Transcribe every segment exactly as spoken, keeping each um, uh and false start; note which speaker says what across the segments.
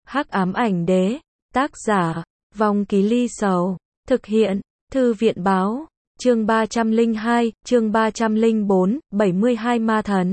Speaker 1: Hắc ám ảnh đế, tác giả, Vong Ký Ly Sầu, thực hiện, Thư viện báo, chương ba trăm lẻ hai, chương ba trăm lẻ bốn, bảy mươi hai ma thần.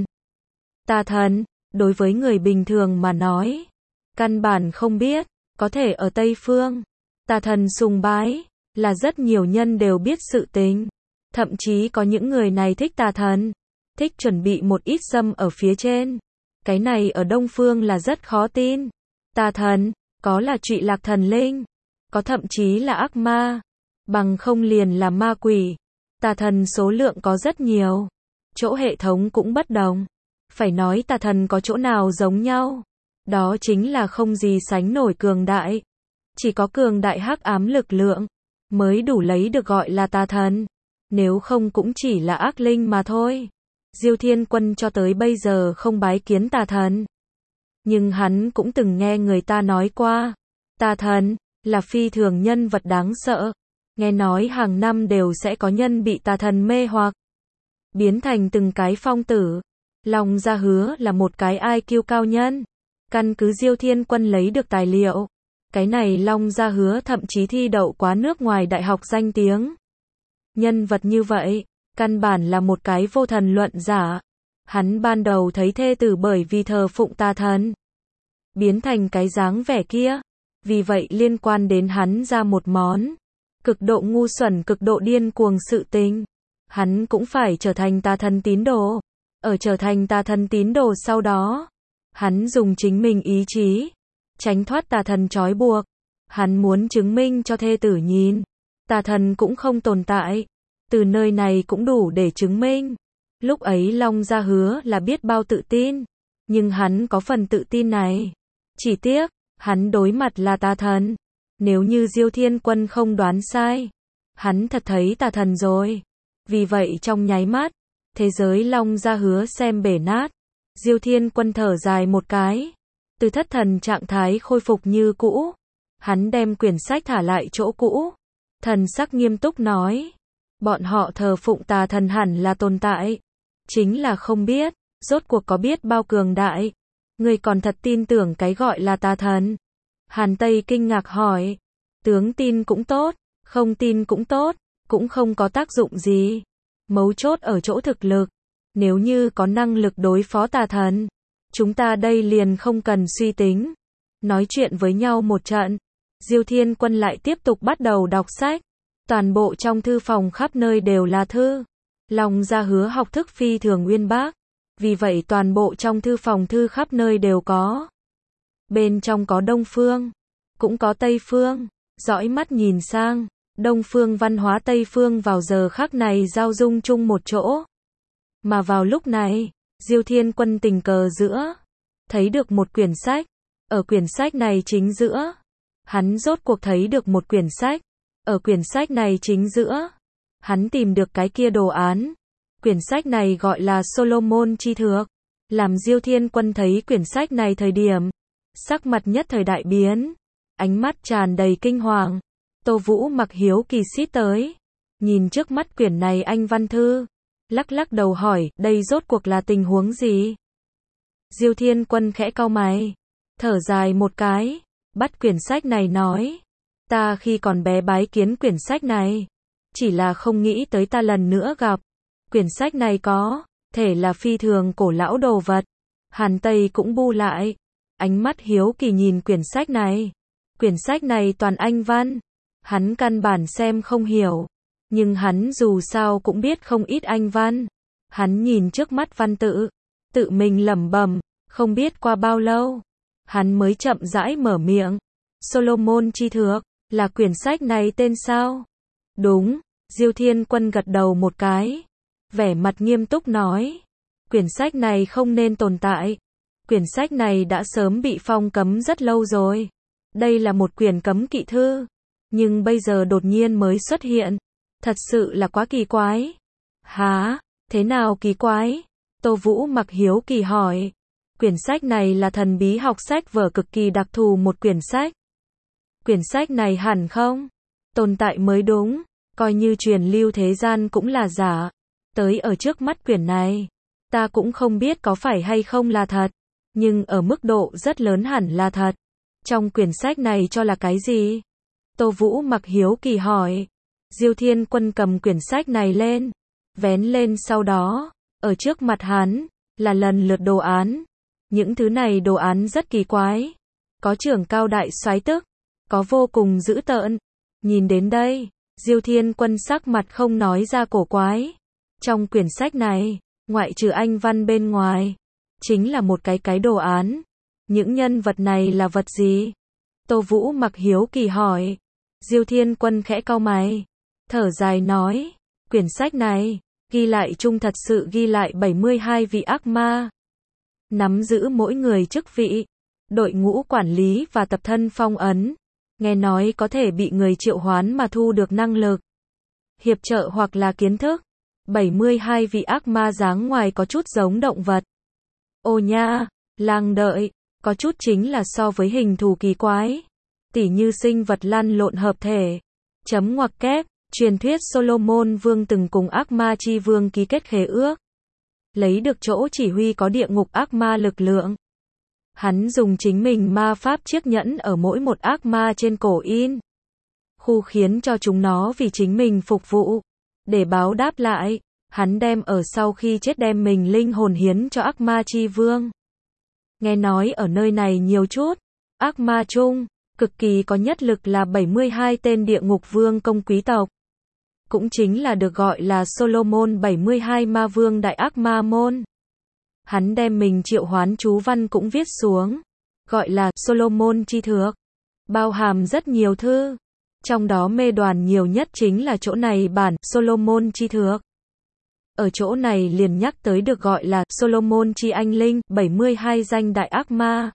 Speaker 1: Tà thần, đối với người bình thường mà nói, căn bản không biết, có thể ở Tây Phương, tà thần sùng bái, là rất nhiều nhân đều biết sự tình. Thậm chí có những người này thích tà thần, thích chuẩn bị một ít sâm ở phía trên. Cái này ở Đông Phương là rất khó tin. Tà thần, có là trụy lạc thần linh, có thậm chí là ác ma, bằng không liền là ma quỷ. Tà thần số lượng có rất nhiều, chỗ hệ thống cũng bất đồng. Phải nói tà thần có chỗ nào giống nhau, đó chính là không gì sánh nổi cường đại. Chỉ có cường đại hắc ám lực lượng mới đủ lấy được gọi là tà thần, nếu không cũng chỉ là ác linh mà thôi. Diêu Thiên Quân cho tới bây giờ không bái kiến tà thần, nhưng hắn cũng từng nghe người ta nói qua, tà thần là phi thường nhân vật đáng sợ. Nghe nói hàng năm đều sẽ có nhân bị tà thần mê hoặc, biến thành từng cái phong tử. Long Gia Hứa là một cái i kiu cao nhân. Căn cứ Diêu Thiên Quân lấy được tài liệu, cái này Long Gia Hứa thậm chí thi đậu quá nước ngoài đại học danh tiếng. Nhân vật như vậy, căn bản là một cái vô thần luận giả. Hắn ban đầu thấy thê tử bởi vì thờ phụng tà thần, biến thành cái dáng vẻ kia. Vì vậy liên quan đến hắn ra một món cực độ ngu xuẩn, cực độ điên cuồng sự tình. Hắn cũng phải trở thành tà thần tín đồ. Ở trở thành tà thần tín đồ sau đó, hắn dùng chính mình ý chí tránh thoát tà thần trói buộc. Hắn muốn chứng minh cho thê tử nhìn, tà thần cũng không tồn tại. Từ nơi này cũng đủ để chứng minh. Lúc ấy Long Gia Hứa là biết bao tự tin, nhưng hắn có phần tự tin này. Chỉ tiếc, hắn đối mặt là tà thần. Nếu như Diêu Thiên Quân không đoán sai, hắn thật thấy tà thần rồi. Vì vậy trong nháy mắt, thế giới Long Gia Hứa xem bể nát. Diêu Thiên Quân thở dài một cái, từ thất thần trạng thái khôi phục như cũ. Hắn đem quyển sách thả lại chỗ cũ, thần sắc nghiêm túc nói, bọn họ thờ phụng tà thần hẳn là tồn tại, chính là không biết, rốt cuộc có biết bao cường đại. Người còn thật tin tưởng cái gọi là tà thần? Hàn Tây kinh ngạc hỏi, tướng tin cũng tốt, không tin cũng tốt, cũng không có tác dụng gì. Mấu chốt ở chỗ thực lực. Nếu như có năng lực đối phó tà thần, chúng ta đây liền không cần suy tính. Nói chuyện với nhau một trận, Diêu Thiên Quân lại tiếp tục bắt đầu đọc sách. Toàn bộ trong thư phòng khắp nơi đều là thư. Long Gia Hứa học thức phi thường uyên bác, vì vậy toàn bộ trong thư phòng thư khắp nơi đều có. Bên trong có Đông Phương, cũng có Tây Phương. Dõi mắt nhìn sang, Đông Phương văn hóa Tây Phương vào giờ khắc này giao dung chung một chỗ. Mà vào lúc này, Diêu Thiên Quân tình cờ giữa, thấy được một quyển sách. Ở quyển sách này chính giữa, hắn rốt cuộc thấy được một quyển sách. Ở quyển sách này chính giữa, hắn tìm được cái kia đồ án. Quyển sách này gọi là Solomon chi thược. Làm Diêu Thiên Quân thấy quyển sách này thời điểm, sắc mặt nhất thời đại biến, ánh mắt tràn đầy kinh hoàng. Tô Vũ Mặc hiếu kỳ xít tới, nhìn trước mắt quyển này anh văn thư, lắc lắc đầu hỏi, đây rốt cuộc là tình huống gì? Diêu Thiên Quân khẽ cau mày, thở dài một cái, bắt quyển sách này nói, ta khi còn bé bái kiến quyển sách này, chỉ là không nghĩ tới ta lần nữa gặp. Quyển sách này có thể là phi thường cổ lão đồ vật. Hàn Tây cũng bu lại, ánh mắt hiếu kỳ nhìn quyển sách này. Quyển sách này toàn anh văn, hắn căn bản xem không hiểu, nhưng hắn dù sao cũng biết không ít anh văn. Hắn nhìn trước mắt văn tự, tự mình lẩm bẩm, không biết qua bao lâu, hắn mới chậm rãi mở miệng. Solomon chi thược, là quyển sách này tên sao? Đúng, Diêu Thiên Quân gật đầu một cái, vẻ mặt nghiêm túc nói, quyển sách này không nên tồn tại. Quyển sách này đã sớm bị phong cấm rất lâu rồi. Đây là một quyển cấm kỵ thư, nhưng bây giờ đột nhiên mới xuất hiện. Thật sự là quá kỳ quái. Hả? Thế nào kỳ quái? Tô Vũ Mặc hiếu kỳ hỏi. Quyển sách này là thần bí học sách vở cực kỳ đặc thù một quyển sách. Quyển sách này hẳn không tồn tại mới đúng, coi như truyền lưu thế gian cũng là giả. Tới ở trước mắt quyển này, ta cũng không biết có phải hay không là thật, nhưng ở mức độ rất lớn hẳn là thật. Trong quyển sách này cho là cái gì? Tô Vũ Mặc hiếu kỳ hỏi. Diêu Thiên Quân cầm quyển sách này lên, vén lên sau đó, ở trước mặt hắn, là lần lượt đồ án. Những thứ này đồ án rất kỳ quái. Có trưởng cao đại soái tức, có vô cùng dữ tợn. Nhìn đến đây, Diêu Thiên Quân sắc mặt không nói ra cổ quái. Trong quyển sách này, ngoại trừ anh văn bên ngoài, chính là một cái cái đồ án. Những nhân vật này là vật gì? Tô Vũ Mặc hiếu kỳ hỏi. Diêu Thiên Quân khẽ cau mày, thở dài nói, quyển sách này, ghi lại chung thật sự ghi lại bảy mươi hai vị ác ma. Nắm giữ mỗi người chức vị, đội ngũ quản lý và tập thân phong ấn. Nghe nói có thể bị người triệu hoán mà thu được năng lực, hiệp trợ hoặc là kiến thức. bảy mươi hai vị ác ma dáng ngoài có chút giống động vật. Ô nha, lang đợi, có chút chính là so với hình thù kỳ quái. Tỉ như sinh vật lăn lộn hợp thể. Chấm ngoặc kép, truyền thuyết Solomon Vương từng cùng ác ma chi vương ký kết khế ước. Lấy được chỗ chỉ huy có địa ngục ác ma lực lượng. Hắn dùng chính mình ma pháp chiếc nhẫn ở mỗi một ác ma trên cổ in. Khu khiến cho chúng nó vì chính mình phục vụ. Để báo đáp lại, hắn đem ở sau khi chết đem mình linh hồn hiến cho ác ma chi vương. Nghe nói ở nơi này nhiều chút, ác ma chung, cực kỳ có nhất lực là bảy mươi hai tên địa ngục vương công quý tộc. Cũng chính là được gọi là Solomon bảy mươi hai ma vương đại ác ma môn. Hắn đem mình triệu hoán chú văn cũng viết xuống, gọi là Solomon chi thược, bao hàm rất nhiều thư. Trong đó mê đoàn nhiều nhất chính là chỗ này bản Solomon chi thược. Ở chỗ này liền nhắc tới được gọi là Solomon chi anh linh, bảy mươi hai danh đại ác ma.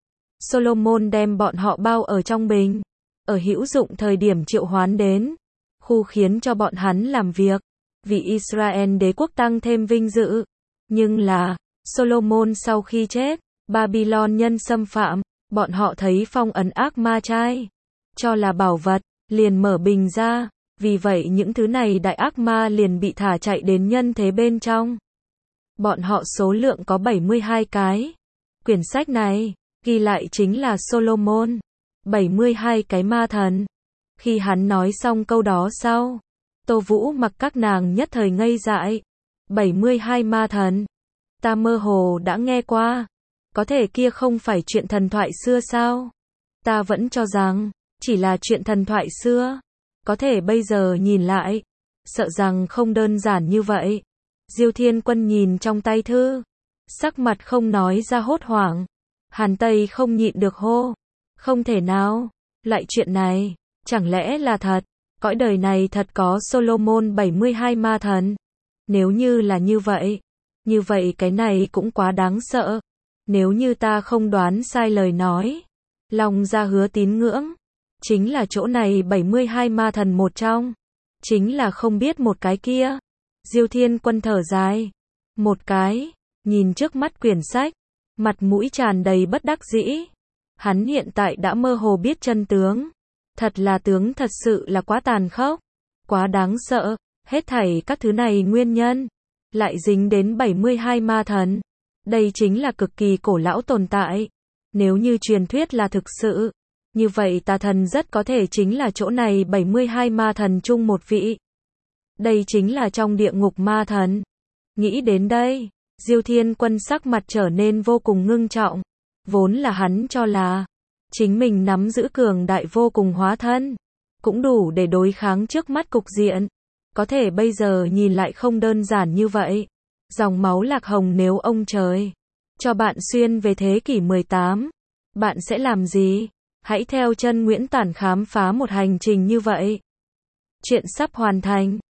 Speaker 1: Solomon đem bọn họ bao ở trong bình, ở hữu dụng thời điểm triệu hoán đến, khu khiến cho bọn hắn làm việc, vì Israel đế quốc tăng thêm vinh dự. Nhưng là, Solomon sau khi chết, Babylon nhân xâm phạm, bọn họ thấy phong ấn ác ma trai, cho là bảo vật, liền mở bình ra, vì vậy những thứ này đại ác ma liền bị thả chạy đến nhân thế bên trong. Bọn họ số lượng có bảy mươi hai cái. Quyển sách này, ghi lại chính là Solomon, bảy mươi hai cái ma thần. Khi hắn nói xong câu đó sau, Tô Vũ Mặc các nàng nhất thời ngây dại. bảy mươi hai ma thần. Ta mơ hồ đã nghe qua. Có thể kia không phải chuyện thần thoại xưa sao? Ta vẫn cho rằng, chỉ là chuyện thần thoại xưa. Có thể bây giờ nhìn lại, sợ rằng không đơn giản như vậy. Diêu Thiên Quân nhìn trong tay thư, sắc mặt không nói ra hốt hoảng. Hàn Tây không nhịn được hô. Không thể nào, lại chuyện này, chẳng lẽ là thật? Cõi đời này thật có Solomon bảy mươi hai ma thần? Nếu như là như vậy, như vậy cái này cũng quá đáng sợ. Nếu như ta không đoán sai lời nói, Long Gia Hứa tín ngưỡng, chính là chỗ này bảy mươi hai ma thần một trong, chính là không biết một cái kia. Diêu Thiên Quân thở dài, một cái, nhìn trước mắt quyển sách, mặt mũi tràn đầy bất đắc dĩ. Hắn hiện tại đã mơ hồ biết chân tướng. Thật là tướng thật sự là quá tàn khốc, quá đáng sợ, hết thảy các thứ này nguyên nhân, lại dính đến bảy mươi hai ma thần. Đây chính là cực kỳ cổ lão tồn tại. Nếu như truyền thuyết là thực sự, như vậy tà thần rất có thể chính là chỗ này bảy mươi hai ma thần chung một vị. Đây chính là trong địa ngục ma thần. Nghĩ đến đây, Diêu Thiên Quân sắc mặt trở nên vô cùng ngưng trọng. Vốn là hắn cho là chính mình nắm giữ cường đại vô cùng hóa thân, cũng đủ để đối kháng trước mắt cục diện. Có thể bây giờ nhìn lại không đơn giản như vậy. Dòng máu lạc hồng nếu ông trời cho bạn xuyên về thế kỷ mười tám, bạn sẽ làm gì? Hãy theo chân Nguyễn Tản khám phá một hành trình như vậy. Chuyện sắp hoàn thành.